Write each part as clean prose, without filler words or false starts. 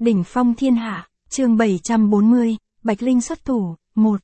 Đỉnh phong thiên hạ, chương 740, Bạch Linh xuất thủ, 1.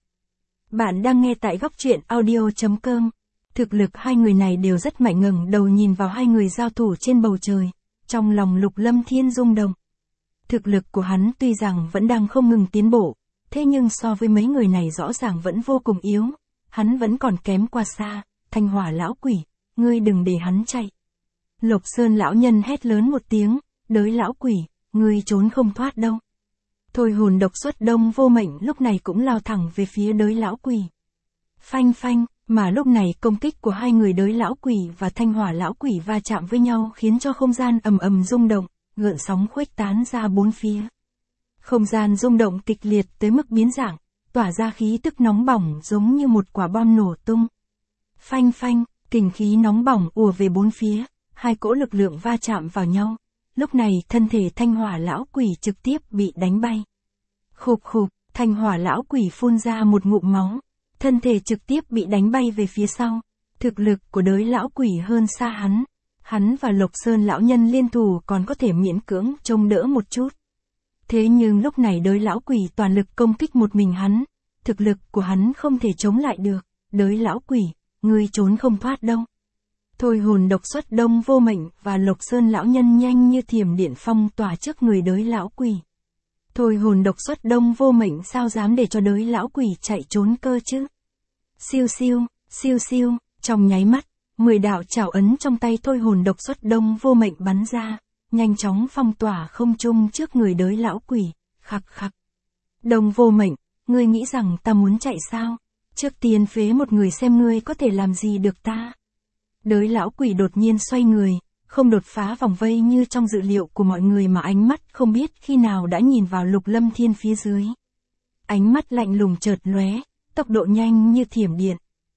Bạn đang nghe tại góc truyện audio.com. Thực lực hai người này đều rất mạnh, ngẩng đầu nhìn vào hai người giao thủ trên bầu trời. Trong lòng Lục Lâm Thiên rung động. Thực lực của hắn tuy rằng vẫn đang không ngừng tiến bộ, thế nhưng so với mấy người này rõ ràng vẫn vô cùng yếu. Hắn vẫn còn kém qua xa. Thanh Hỏa lão quỷ, ngươi đừng để hắn chạy. Lộc Sơn lão nhân hét lớn một tiếng, đới lão quỷ, ngươi trốn không thoát đâu. Thôi hồn độc xuất Đông Vô Mệnh lúc này cũng lao thẳng về phía đới lão quỷ. Phanh phanh, mà lúc này công kích của hai người đới lão quỷ và Thanh Hỏa lão quỷ va chạm với nhau khiến cho không gian ầm ầm rung động, gợn sóng khuếch tán ra bốn phía. Không gian rung động kịch liệt tới mức biến dạng, tỏa ra khí tức nóng bỏng giống như một quả bom nổ tung. Phanh phanh, kình khí nóng bỏng ùa về bốn phía, hai cỗ lực lượng va chạm vào nhau. Lúc này thân thể Thanh Hỏa lão quỷ trực tiếp bị đánh bay. Khục khục, Thanh Hỏa lão quỷ phun ra một ngụm máu, thân thể trực tiếp bị đánh bay về phía sau. Thực lực của đới lão quỷ hơn xa hắn. Hắn và Lộc Sơn lão nhân liên thủ còn có thể miễn cưỡng trông đỡ một chút. Thế nhưng lúc này đới lão quỷ toàn lực công kích một mình hắn. Thực lực của hắn không thể chống lại được. Đới lão quỷ, ngươi trốn không thoát đâu. Thôi hồn độc xuất Đông Vô Mệnh và Lộc Sơn lão nhân nhanh như thiểm điện phong tỏa trước người đới lão quỷ. Thôi hồn độc xuất Đông Vô Mệnh sao dám để cho đới lão quỷ chạy trốn cơ chứ? Siêu siêu, siêu siêu, trong nháy mắt, 10 đạo chảo ấn trong tay thôi hồn độc xuất Đông Vô Mệnh bắn ra, nhanh chóng phong tỏa không trung trước người đới lão quỷ. Khặc khặc. Đông Vô Mệnh, ngươi nghĩ rằng ta muốn chạy sao? Trước tiên phế một người xem ngươi có thể làm gì được ta. Đới lão quỷ đột nhiên xoay người, không đột phá vòng vây như trong dự liệu của mọi người mà ánh mắt không biết khi nào đã nhìn vào Lục Lâm Thiên phía dưới. Ánh mắt lạnh lùng chợt lóe, tốc độ nhanh như thiểm điện.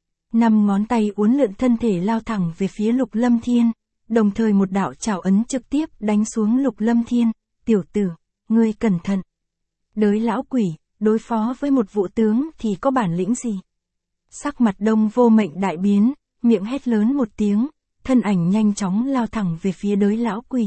5 ngón tay uốn lượn thân thể lao thẳng về phía Lục Lâm Thiên, đồng thời một đạo chảo ấn trực tiếp đánh xuống Lục Lâm Thiên. Tiểu tử, ngươi cẩn thận. Đới lão quỷ, đối phó với một vũ tướng thì có bản lĩnh gì? Sắc mặt Đông Vô Mệnh đại biến, miệng hét lớn một tiếng, thân ảnh nhanh chóng lao thẳng về phía đới lão quỷ.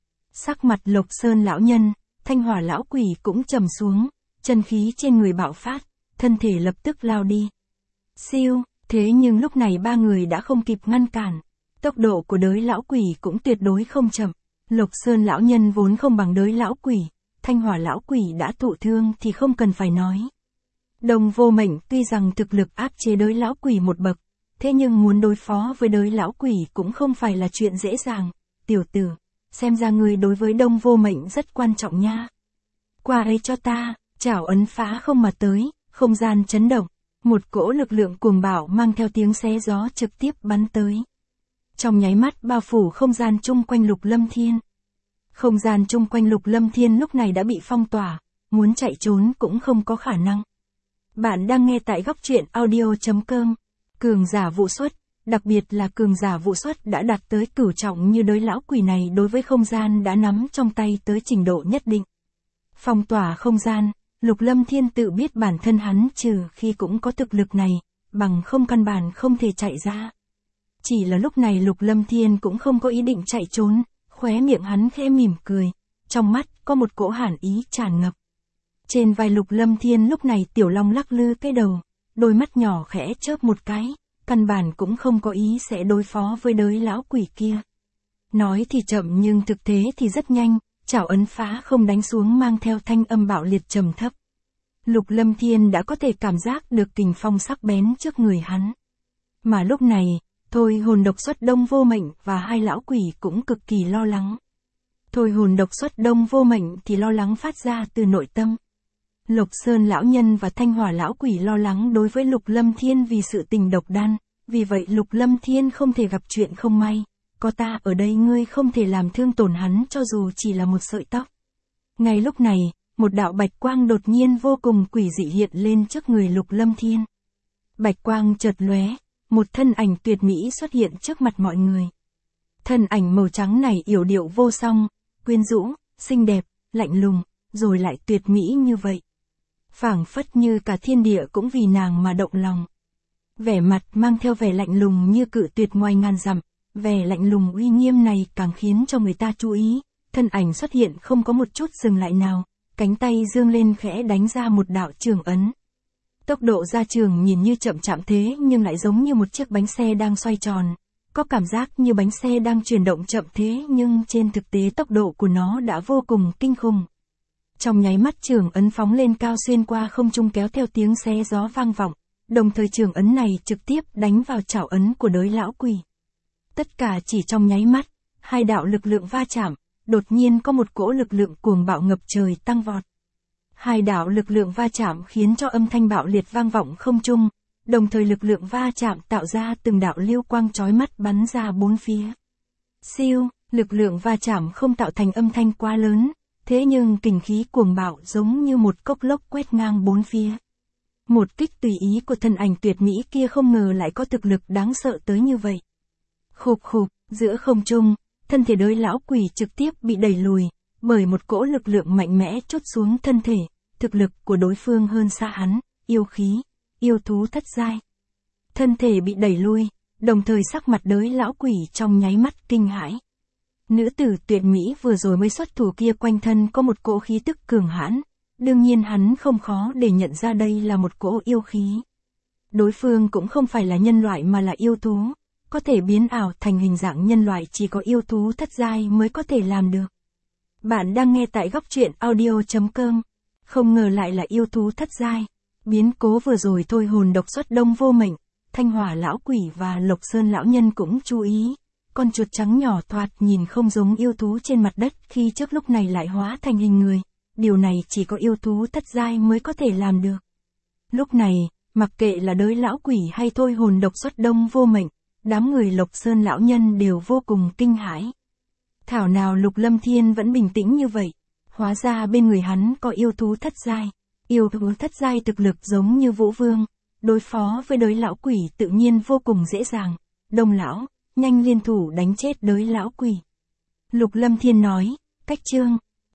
Sắc mặt Lộc Sơn lão nhân, Thanh Hỏa lão quỷ cũng trầm xuống, chân khí trên người bạo phát, thân thể lập tức lao đi. Siêu, thế nhưng lúc này ba người đã không kịp ngăn cản. Tốc độ của đới lão quỷ cũng tuyệt đối không chậm. Lộc Sơn lão nhân vốn không bằng đới lão quỷ, Thanh Hỏa lão quỷ đã thụ thương thì không cần phải nói. Đông Vô Mệnh tuy rằng thực lực áp chế đới lão quỷ một bậc, thế nhưng muốn đối phó với đới lão quỷ cũng không phải là chuyện dễ dàng. Tiểu tử, xem ra ngươi đối với Đông Vô Mệnh rất quan trọng nha. Qua ấy cho ta, chảo ấn phá không mà tới, không gian chấn động, một cỗ lực lượng cuồng bạo mang theo tiếng xé gió trực tiếp bắn tới. Trong nháy mắt bao phủ không gian chung quanh Lục Lâm Thiên. Không gian chung quanh Lục Lâm Thiên lúc này đã bị phong tỏa, muốn chạy trốn cũng không có khả năng. Bạn đang nghe tại góc truyện audio.com. Cường giả vụ xuất, đặc biệt là cường giả vụ xuất đã đạt tới cửu trọng như đới lão quỷ này đối với không gian đã nắm trong tay tới trình độ nhất định. Phong tỏa không gian, Lục Lâm Thiên tự biết bản thân hắn trừ khi cũng có thực lực này, bằng không căn bản không thể chạy ra. Chỉ là lúc này Lục Lâm Thiên cũng không có ý định chạy trốn, khóe miệng hắn khẽ mỉm cười, trong mắt có một cỗ hàn ý tràn ngập. Trên vai Lục Lâm Thiên lúc này tiểu long lắc lư cái đầu, đôi mắt nhỏ khẽ chớp một cái, căn bản cũng không có ý sẽ đối phó với đới lão quỷ kia. Nói thì chậm nhưng thực tế thì rất nhanh, chảo ấn phá không đánh xuống mang theo thanh âm bạo liệt trầm thấp. Lục Lâm Thiên đã có thể cảm giác được kình phong sắc bén trước người hắn. Mà lúc này, thôi hồn độc xuất Đông Vô Mệnh và hai lão quỷ cũng cực kỳ lo lắng. Thôi hồn độc xuất Đông Vô Mệnh thì lo lắng phát ra từ nội tâm. Lộc Sơn lão nhân và Thanh Hỏa lão quỷ lo lắng đối với Lục Lâm Thiên vì sự tình độc đan, vì vậy Lục Lâm Thiên không thể gặp chuyện không may. Có ta ở đây ngươi không thể làm thương tổn hắn cho dù chỉ là một sợi tóc. Ngay lúc này, một đạo bạch quang đột nhiên vô cùng quỷ dị hiện lên trước người Lục Lâm Thiên. Bạch quang chợt lóe, một thân ảnh tuyệt mỹ xuất hiện trước mặt mọi người. Thân ảnh màu trắng này yểu điệu vô song, quyến rũ, xinh đẹp, lạnh lùng, rồi lại tuyệt mỹ như vậy. Phảng phất như cả thiên địa cũng vì nàng mà động lòng. Vẻ mặt mang theo vẻ lạnh lùng như cự tuyệt ngoài ngàn dặm, vẻ lạnh lùng uy nghiêm này càng khiến cho người ta chú ý, thân ảnh xuất hiện không có một chút dừng lại nào, cánh tay dương lên khẽ đánh ra một đạo trường ấn. Tốc độ ra trường nhìn như chậm chạp thế nhưng lại giống như một chiếc bánh xe đang xoay tròn. Có cảm giác như bánh xe đang chuyển động chậm thế nhưng trên thực tế tốc độ của nó đã vô cùng kinh khủng. Trong nháy mắt trường ấn phóng lên cao xuyên qua không trung kéo theo tiếng xé gió vang vọng, đồng thời trường ấn này trực tiếp đánh vào chảo ấn của đới lão quỷ. Tất cả chỉ trong nháy mắt, hai đạo lực lượng va chạm, đột nhiên có một cỗ lực lượng cuồng bạo ngập trời tăng vọt. Hai đạo lực lượng va chạm khiến cho âm thanh bạo liệt vang vọng không trung, đồng thời lực lượng va chạm tạo ra từng đạo lưu quang chói mắt bắn ra bốn phía. Siêu, lực lượng va chạm không tạo thành âm thanh quá lớn, thế nhưng kình khí cuồng bạo giống như một cốc lốc quét ngang bốn phía. Một kích tùy ý của thân ảnh tuyệt mỹ kia không ngờ lại có thực lực đáng sợ tới như vậy. Khục khục, giữa không trung, thân thể đới lão quỷ trực tiếp bị đẩy lùi, bởi một cỗ lực lượng mạnh mẽ trút xuống thân thể, thực lực của đối phương hơn xa hắn, yêu khí, yêu thú thất giai. Thân thể bị đẩy lui, đồng thời sắc mặt đới lão quỷ trong nháy mắt kinh hãi. Nữ tử tuyệt mỹ vừa rồi mới xuất thủ kia quanh thân có một cỗ khí tức cường hãn, đương nhiên hắn không khó để nhận ra đây là một cỗ yêu khí. Đối phương cũng không phải là nhân loại mà là yêu thú, có thể biến ảo thành hình dạng nhân loại chỉ có yêu thú thất giai mới có thể làm được. Bạn đang nghe tại góc truyện audio.com, không ngờ lại là yêu thú thất giai. Biến cố vừa rồi thôi hồn độc xuất Đông Vô Mệnh, Thanh Hỏa lão quỷ và Lộc Sơn lão nhân cũng chú ý. Con chuột trắng nhỏ thoạt nhìn không giống yêu thú trên mặt đất khi trước lúc này lại hóa thành hình người. Điều này chỉ có yêu thú thất giai mới có thể làm được. Lúc này, mặc kệ là đới lão quỷ hay thôi hồn độc xuất Đông Vô Mệnh, đám người Lộc Sơn lão nhân đều vô cùng kinh hãi. Thảo nào Lục Lâm Thiên vẫn bình tĩnh như vậy, hóa ra bên người hắn có yêu thú thất giai. Yêu thú thất giai thực lực giống như Vũ Vương, đối phó với đới lão quỷ tự nhiên vô cùng dễ dàng. Đông lão, nhanh liên thủ đánh chết đới lão quỷ. Lục Lâm Thiên nói, cách chương.